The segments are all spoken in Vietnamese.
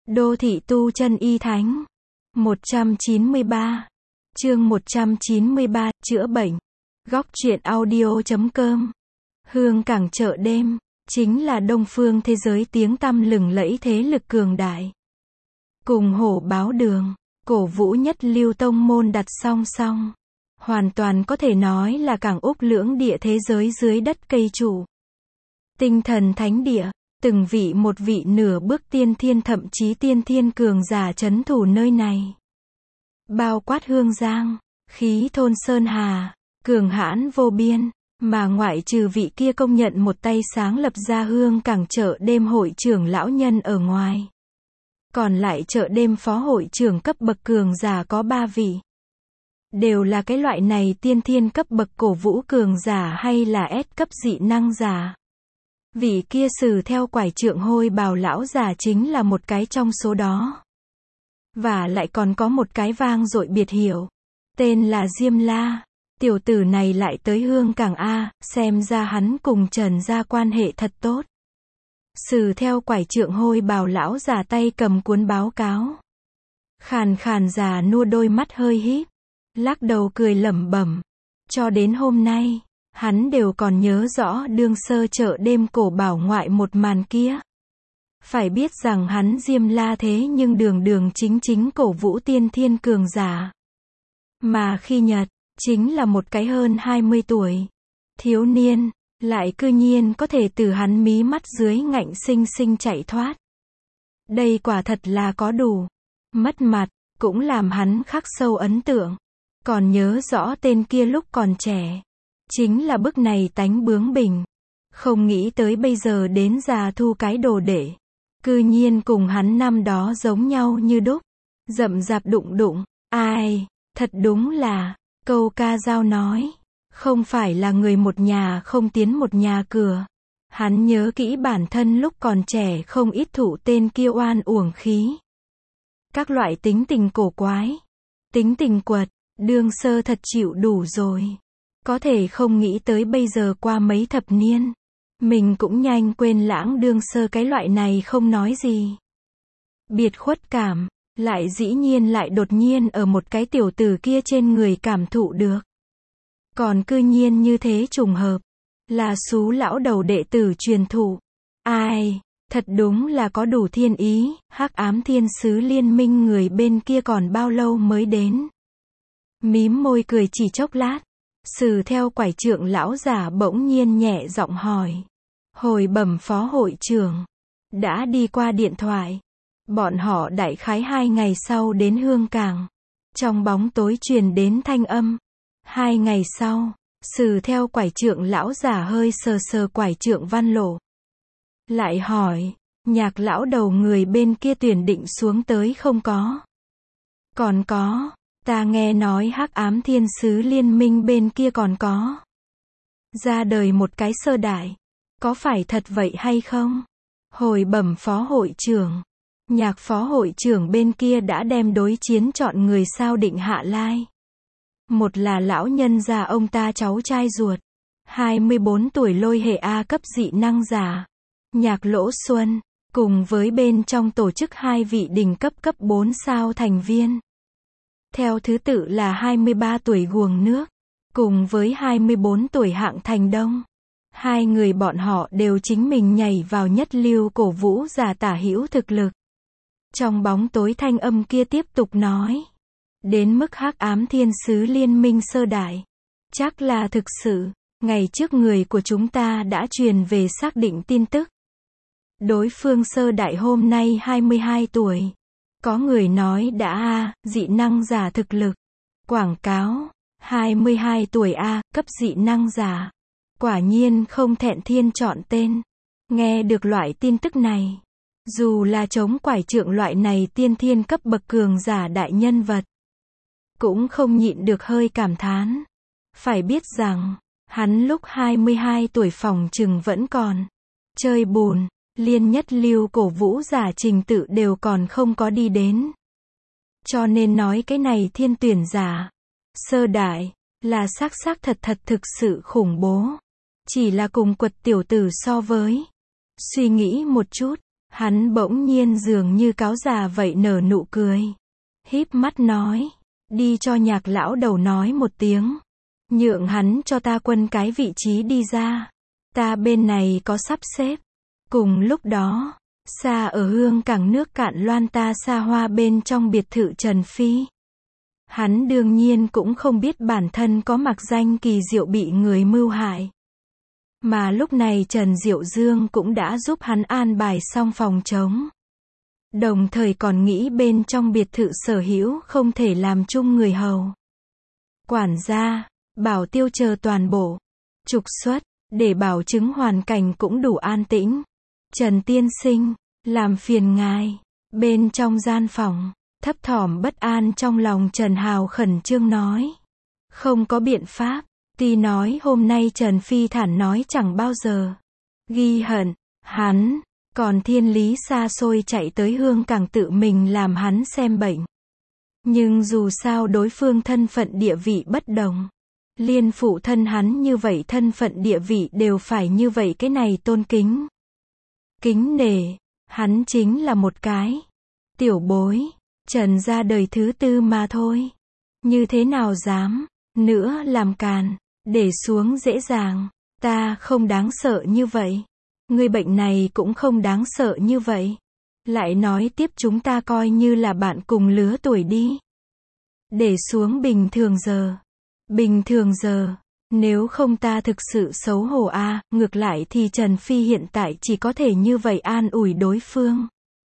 Đô thị tu chân y thánh. 193. Chương 193, chữa bệnh. Góc truyện audio.com. Hương Cảng chợ đêm, chính là Đông phương thế giới tiếng tăm lừng lẫy thế lực cường đại. Cùng Hổ Báo Đường, Cổ Vũ nhất lưu tông môn đặt song song. Hoàn toàn có thể nói là cảng Úc lưỡng địa thế giới dưới đất cây trụ. Tinh thần thánh địa, từng vị một vị nửa bước tiên thiên thậm chí tiên thiên cường giả trấn thủ nơi này. Bao quát Hương Giang, khí thôn Sơn Hà, cường hãn vô biên, mà ngoại trừ vị kia công nhận một tay sáng lập ra Hương Cảng chợ đêm hội trưởng lão nhân ở ngoài. Còn lại chợ đêm phó hội trưởng cấp bậc cường giả có 3 vị. Đều là cái loại này tiên thiên cấp bậc cổ vũ cường giả hay là S cấp dị năng giả. Vị kia sử theo quải trượng hôi bào lão giả chính là một cái trong số đó. Và lại còn có một cái vang dội biệt hiệu. Tên là Diêm La. Tiểu tử này lại tới Hương Cảng A, xem ra hắn cùng Trần gia quan hệ thật tốt. Sử theo quải trượng hôi bào lão giả tay cầm cuốn báo cáo. Khàn khàn già nua đôi mắt hơi híp, lắc đầu cười lẩm bẩm. Cho đến hôm nay, hắn đều còn nhớ rõ đương sơ chợ đêm cổ bảo ngoại một màn kia. Phải biết rằng hắn Diêm La thế nhưng đường đường chính chính cổ vũ tiên thiên cường giả. Mà khi Nhật, chính là một cái hơn 20 tuổi. Thiếu niên, lại cư nhiên có thể từ hắn mí mắt dưới ngạnh sinh sinh chạy thoát. Đây quả thật là có đủ. Mất mặt, cũng làm hắn khắc sâu ấn tượng. Còn nhớ rõ tên kia lúc còn trẻ. Chính là bức này tánh bướng bỉnh. Không nghĩ tới bây giờ đến già thu cái đồ đệ. Cư nhiên cùng hắn năm đó giống nhau như đúc. Rậm rạp đụng đụng. Ai, thật đúng là, câu ca dao nói. Không phải là người một nhà không tiến một nhà cửa. Hắn nhớ kỹ bản thân lúc còn trẻ không ít thụ tên kia oan uổng khí. Các loại tính tình cổ quái. Tính tình quật, đương sơ thật chịu đủ rồi. Có thể không nghĩ tới bây giờ qua mấy thập niên. Mình cũng nhanh quên lãng đương sơ cái loại này không nói gì. Biệt khuất cảm, lại dĩ nhiên lại đột nhiên ở một cái tiểu tử kia trên người cảm thụ được. Còn cư nhiên như thế trùng hợp. Là xú lão đầu đệ tử truyền thụ. Ai, thật đúng là có đủ thiên ý, hắc ám thiên sứ liên minh người bên kia còn bao lâu mới đến. Mím môi cười chỉ chốc lát. Sử theo quải trượng lão giả bỗng nhiên nhẹ giọng hỏi. Hồi bẩm phó hội trưởng. Đã đi qua điện thoại. Bọn họ đại khái 2 ngày sau đến Hương Cảng. Trong bóng tối truyền đến thanh âm. 2 ngày sau, sử theo quải trượng lão giả hơi sờ sờ quải trượng văn lộ. Lại hỏi, nhạc lão đầu người bên kia tuyển định xuống tới không có? Còn có, ta nghe nói hắc ám thiên sứ liên minh bên kia còn có. Ra đời một cái sơ đại. Có phải thật vậy hay không? Hồi bẩm phó hội trưởng. Nhạc phó hội trưởng bên kia đã đem đối chiến chọn người sao định hạ lai. Một là lão nhân già ông ta cháu trai ruột. 24 tuổi lôi hệ A cấp dị năng giả. Nhạc Lỗ Xuân. Cùng với bên trong tổ chức 2 vị đỉnh cấp 4 sao thành viên. Theo thứ tự là 23 tuổi Guồng Nước. Cùng với 24 tuổi Hạng Thành Đông. 2 người bọn họ đều chính mình nhảy vào nhất lưu cổ vũ giả tả hữu thực lực. Trong bóng tối thanh âm kia tiếp tục nói. Đến mức hắc ám thiên sứ liên minh sơ đại. Chắc là thực sự, ngày trước người của chúng ta đã truyền về xác định tin tức. Đối phương sơ đại hôm nay 22 tuổi. Có người nói đã dị năng giả thực lực. Quảng cáo, 22 tuổi cấp dị năng giả. Quả nhiên không thẹn thiên chọn tên. Nghe được loại tin tức này. Dù là chống quải trượng loại này tiên thiên cấp bậc cường giả đại nhân vật. Cũng không nhịn được hơi cảm thán. Phải biết rằng, hắn lúc 22 tuổi phòng chừng vẫn còn. Chơi bùn, liên nhất lưu cổ vũ giả trình tự đều còn không có đi đến. Cho nên nói cái này thiên tuyển giả. Sơ đại, là xác thật thực sự khủng bố. Chỉ là cùng quật tiểu tử so với. Suy nghĩ một chút, Hắn bỗng nhiên dường như cáo già vậy nở nụ cười. Híp mắt nói. Đi cho Nhạc lão đầu nói một tiếng. Nhượng hắn cho ta quân cái vị trí đi ra. Ta bên này có sắp xếp. Cùng lúc đó, xa ở hương cảng nước cạn loan ta xa hoa bên trong biệt thự Trần Phi. Hắn đương nhiên cũng không biết bản thân có mặc danh kỳ diệu bị người mưu hại. Mà lúc này Trần Diệu Dương cũng đã giúp hắn an bài xong phòng trống. Đồng thời còn nghĩ bên trong biệt thự sở hữu không thể làm chung người hầu. Quản gia, bảo tiêu chờ toàn bộ. Trục xuất, để bảo chứng hoàn cảnh cũng đủ an tĩnh. Trần tiên sinh, làm phiền ngài. Bên trong gian phòng, thấp thỏm bất an trong lòng Trần Hào khẩn trương nói. Không có biện pháp. Tuy nói hôm nay Trần Phi thản nói chẳng bao giờ ghi hận hắn, còn thiên lý xa xôi chạy tới hương cảng tự mình làm hắn xem bệnh. Nhưng dù sao đối phương thân phận địa vị bất đồng. Liên phụ thân hắn như vậy thân phận địa vị đều phải như vậy, cái này tôn kính. Kính nể, hắn chính là một cái tiểu bối, Trần gia đời thứ tư mà thôi. Như thế nào dám nữa làm càn, để xuống dễ dàng. Ta không đáng sợ như vậy. Người bệnh này cũng không đáng sợ như vậy. Lại nói tiếp chúng ta coi như là bạn cùng lứa tuổi đi. Để xuống bình thường giờ. Bình thường giờ. Nếu không ta thực sự xấu hổ a. Ngược lại thì Trần Phi hiện tại chỉ có thể như vậy an ủi đối phương.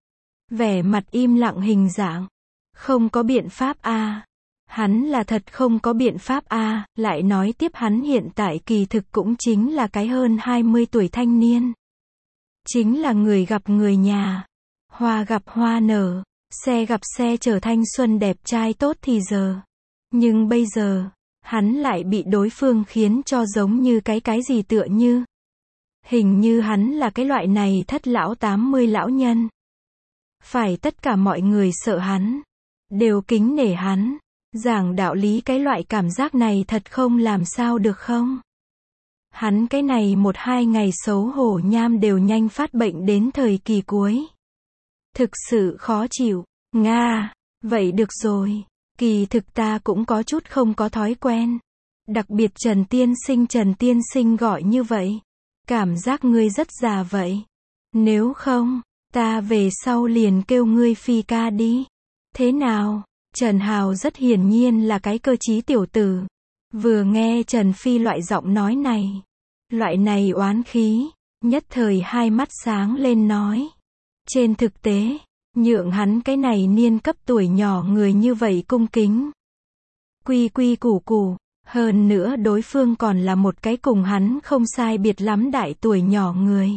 Vẻ mặt im lặng hình dạng. Không có biện pháp a. Hắn là thật không có biện pháp a. Lại nói tiếp hắn hiện tại kỳ thực cũng chính là cái hơn 20 tuổi thanh niên. Chính là người gặp người nhà. Hoa gặp hoa nở. Xe gặp xe chở thanh xuân đẹp trai tốt thì giờ. Nhưng bây giờ, hắn lại bị đối phương khiến cho giống như cái gì tựa như. Hình như hắn là cái loại này thất lão 80 lão nhân. Phải tất cả mọi người sợ hắn. Đều kính nể hắn. Giảng đạo lý cái loại cảm giác này thật không làm sao được không? Hắn cái này 1-2 ngày xấu hổ nham đều nhanh phát bệnh đến thời kỳ cuối. Thực sự khó chịu. Nga, vậy được rồi. Kỳ thực ta cũng có chút không có thói quen. Đặc biệt Trần Tiên Sinh gọi như vậy. Cảm giác ngươi rất già vậy. Nếu không, ta về sau liền kêu ngươi Phi ca đi. Thế nào? Trần Hào rất hiển nhiên là cái cơ trí tiểu tử. Vừa nghe Trần Phi loại giọng nói này. Loại này oán khí. Nhất thời hai mắt sáng lên nói. Trên thực tế, nhượng hắn cái này niên cấp tuổi nhỏ người như vậy cung kính. Quy quy củ củ. Hơn nữa đối phương còn là một cái cùng hắn không sai biệt lắm đại tuổi nhỏ người.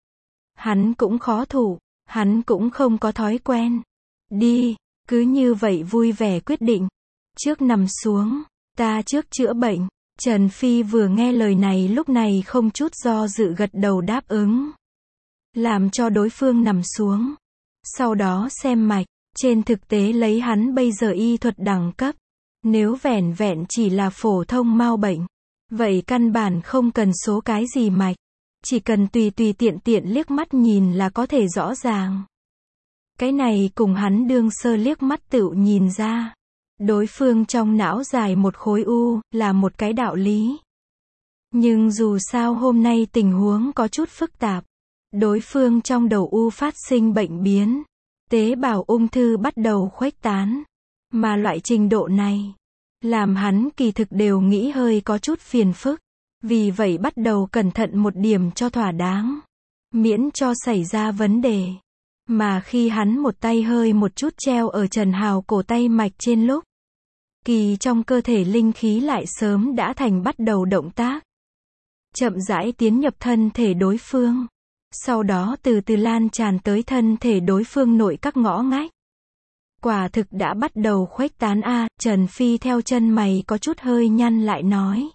Hắn cũng khó thủ. Hắn cũng không có thói quen. Đi. Cứ như vậy vui vẻ quyết định. Trước nằm xuống. Ta trước chữa bệnh. Trần Phi vừa nghe lời này lúc này không chút do dự gật đầu đáp ứng. Làm cho đối phương nằm xuống. Sau đó xem mạch. Trên thực tế lấy hắn bây giờ y thuật đẳng cấp. Nếu vẻn vẹn chỉ là phổ thông mao bệnh. Vậy căn bản không cần số cái gì mạch. Chỉ cần tùy tiện liếc mắt nhìn là có thể rõ ràng. Cái này cùng hắn đương sơ liếc mắt tựu nhìn ra. Đối phương trong não dài một khối u, là một cái đạo lý. Nhưng dù sao hôm nay tình huống có chút phức tạp. Đối phương trong đầu u phát sinh bệnh biến. Tế bào ung thư bắt đầu khuếch tán. Mà loại trình độ này, làm hắn kỳ thực đều nghĩ hơi có chút phiền phức. Vì vậy bắt đầu cẩn thận một điểm cho thỏa đáng. Miễn cho xảy ra vấn đề. Mà khi hắn một tay hơi một chút treo ở Trần Hào cổ tay mạch trên lúc. Kỳ trong cơ thể linh khí lại sớm đã thành bắt đầu động tác. Chậm rãi tiến nhập thân thể đối phương. Sau đó từ từ lan tràn tới thân thể đối phương nội các ngõ ngách. Quả thực đã bắt đầu khuếch tán a. Trần Phi theo chân mày có chút hơi nhăn lại nói.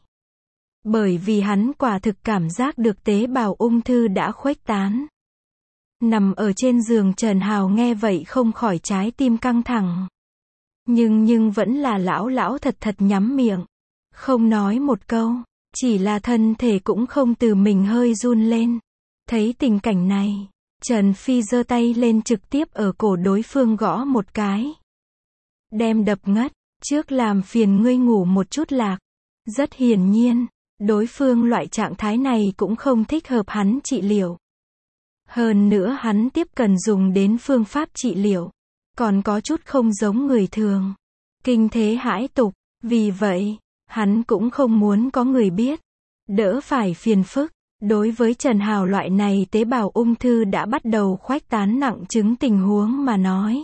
Bởi vì hắn quả thực cảm giác được tế bào ung thư đã khuếch tán. Nằm ở trên giường Trần Hào nghe vậy không khỏi trái tim căng thẳng. Nhưng vẫn là lão thật nhắm miệng. Không nói một câu. Chỉ là thân thể cũng không từ mình hơi run lên. Thấy tình cảnh này. Trần Phi giơ tay lên trực tiếp ở cổ đối phương gõ một cái. Đem đập ngất, trước làm phiền ngươi ngủ một chút lạc. Rất hiển nhiên, đối phương loại trạng thái này cũng không thích hợp hắn trị liệu. Hơn nữa hắn tiếp cần dùng đến phương pháp trị liệu, còn có chút không giống người thường. Kinh thế hãi tục, vì vậy, hắn cũng không muốn có người biết. Đỡ phải phiền phức. Đối với Trần Hào loại này tế bào ung thư đã bắt đầu khuếch tán nặng chứng tình huống mà nói.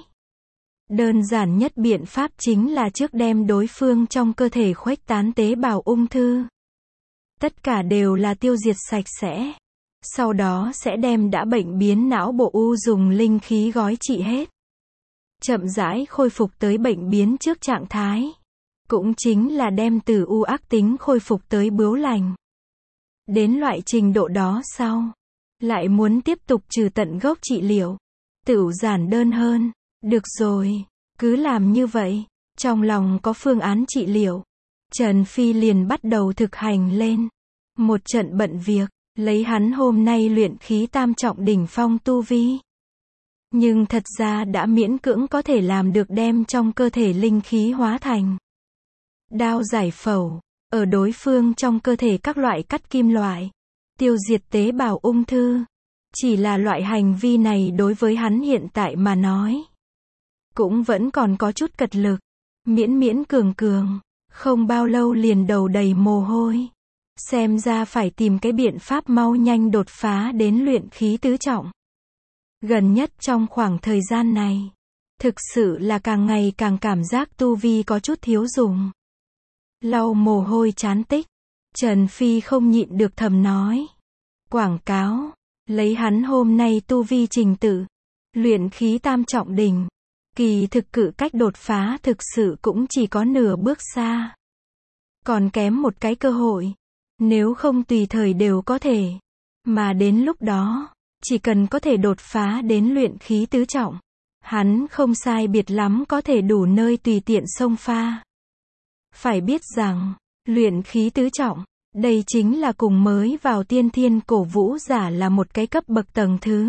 Đơn giản nhất biện pháp chính là trước đem đối phương trong cơ thể khuếch tán tế bào ung thư. Tất cả đều là tiêu diệt sạch sẽ. Sau đó sẽ đem đã bệnh biến não bộ u dùng linh khí gói trị hết. Chậm rãi khôi phục tới bệnh biến trước trạng thái. Cũng chính là đem từ u ác tính khôi phục tới bướu lành. Đến loại trình độ đó sau, lại muốn tiếp tục trừ tận gốc trị liệu. Tửu giản đơn hơn. Được rồi, cứ làm như vậy. Trong lòng có phương án trị liệu. Trần Phi liền bắt đầu thực hành lên. Một trận bận việc, lấy hắn hôm nay luyện khí tam trọng đỉnh phong tu vi. Nhưng thật ra đã miễn cưỡng có thể làm được đem trong cơ thể linh khí hóa thành đao giải phẫu, ở đối phương trong cơ thể các loại cắt kim loại, tiêu diệt tế bào ung thư. Chỉ là loại hành vi này đối với hắn hiện tại mà nói, cũng vẫn còn có chút cật lực, miễn miễn cường cường, không bao lâu liền đầu đầy mồ hôi. Xem ra phải tìm cái biện pháp mau nhanh đột phá đến luyện khí tứ trọng. Gần nhất trong khoảng thời gian này, thực sự là càng ngày càng cảm giác tu vi có chút thiếu dùng. Lau mồ hôi chán tích, Trần Phi không nhịn được thầm nói. Quảng cáo, lấy hắn hôm nay tu vi trình tự, luyện khí tam trọng đỉnh, kỳ thực cự cách đột phá thực sự cũng chỉ có nửa bước xa. Còn kém một cái cơ hội, nếu không tùy thời đều có thể. Mà đến lúc đó, chỉ cần có thể đột phá đến luyện khí tứ trọng, hắn không sai biệt lắm có thể đủ nơi tùy tiện xông pha. Phải biết rằng, luyện khí tứ trọng, đây chính là cùng mới vào tiên thiên cổ vũ giả là một cái cấp bậc tầng thứ.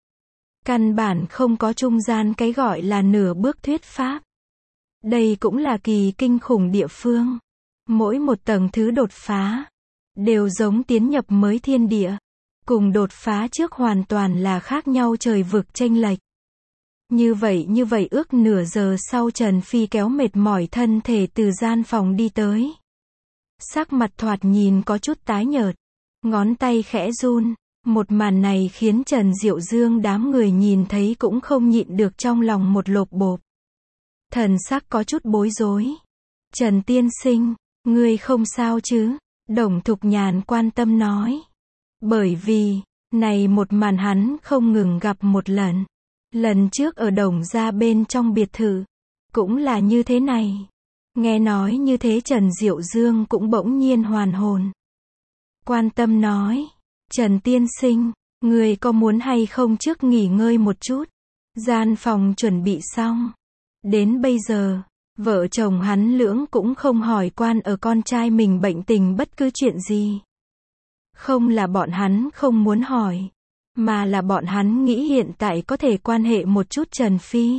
Căn bản không có trung gian cái gọi là nửa bước thuyết pháp. Đây cũng là kỳ kinh khủng địa phương. Mỗi một tầng thứ đột phá, đều giống tiến nhập mới thiên địa. Cùng đột phá trước hoàn toàn là khác nhau trời vực chênh lệch. Như vậy ước nửa giờ sau Trần Phi kéo mệt mỏi thân thể từ gian phòng đi tới. Sắc mặt thoạt nhìn có chút tái nhợt, ngón tay khẽ run. Một màn này khiến Trần Diệu Dương đám người nhìn thấy cũng không nhịn được trong lòng một lộp bộp. Thần sắc có chút bối rối. Trần tiên sinh, ngươi không sao chứ? Đồng Thục Nhàn quan tâm nói. Bởi vì, này một màn hắn không ngừng gặp một lần. Lần trước ở Đồng gia bên trong biệt thự, cũng là như thế này. Nghe nói như thế Trần Diệu Dương cũng bỗng nhiên hoàn hồn. Quan tâm nói, Trần tiên sinh, người có muốn hay không trước nghỉ ngơi một chút? Gian phòng chuẩn bị xong. Đến bây giờ, vợ chồng hắn lưỡng cũng không hỏi quan ở con trai mình bệnh tình bất cứ chuyện gì. Không là bọn hắn không muốn hỏi, mà là bọn hắn nghĩ hiện tại có thể quan hệ một chút Trần Phi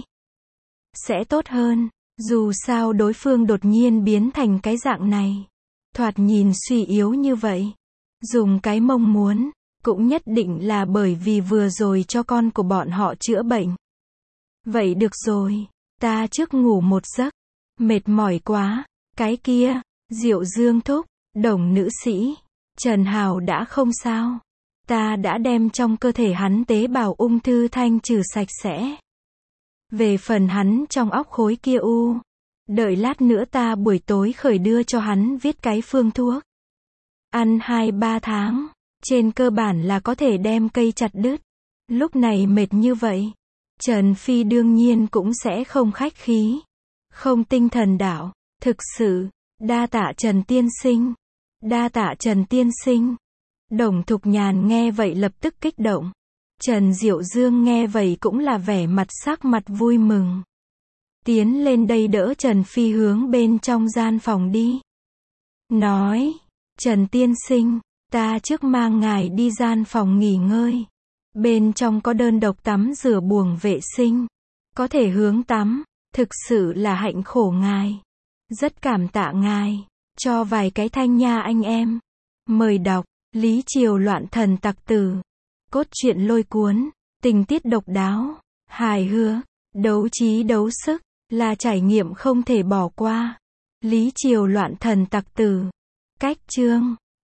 sẽ tốt hơn. Dù sao đối phương đột nhiên biến thành cái dạng này, thoạt nhìn suy yếu như vậy, dùng cái mong muốn, cũng nhất định là bởi vì vừa rồi cho con của bọn họ chữa bệnh. Vậy được rồi, ta trước ngủ một giấc, mệt mỏi quá. Cái kia, Diệu Dương thúc, Đồng nữ sĩ, Trần Hào đã không sao. Ta đã đem trong cơ thể hắn tế bào ung thư thanh trừ sạch sẽ. Về phần hắn trong óc khối kia u, đợi lát nữa ta buổi tối khởi đưa cho hắn viết cái phương thuốc. Ăn 2-3 tháng, trên cơ bản là có thể đem cây chặt đứt. Lúc này mệt như vậy, Trần Phi đương nhiên cũng sẽ không khách khí, không tinh thần đảo. Thực sự, đa tạ Trần tiên sinh, đa tạ Trần tiên sinh. Đồng Thục Nhàn nghe vậy lập tức kích động. Trần Diệu Dương nghe vậy cũng là vẻ mặt sắc mặt vui mừng. Tiến lên đây đỡ Trần Phi hướng bên trong gian phòng đi. Nói, Trần tiên sinh, ta trước mang ngài đi gian phòng nghỉ ngơi. Bên trong có đơn độc tắm rửa buồng vệ sinh. Có thể hướng tắm. Thực sự là hạnh khổ ngài. Rất cảm tạ ngài. Cho vài cái thanh nha anh em. Mời đọc. Lý Triều loạn thần tặc tử. Cốt truyện lôi cuốn. Tình tiết độc đáo. Hài hước. Đấu trí đấu sức. Là trải nghiệm không thể bỏ qua. Lý Triều loạn thần tặc tử. Cách chương.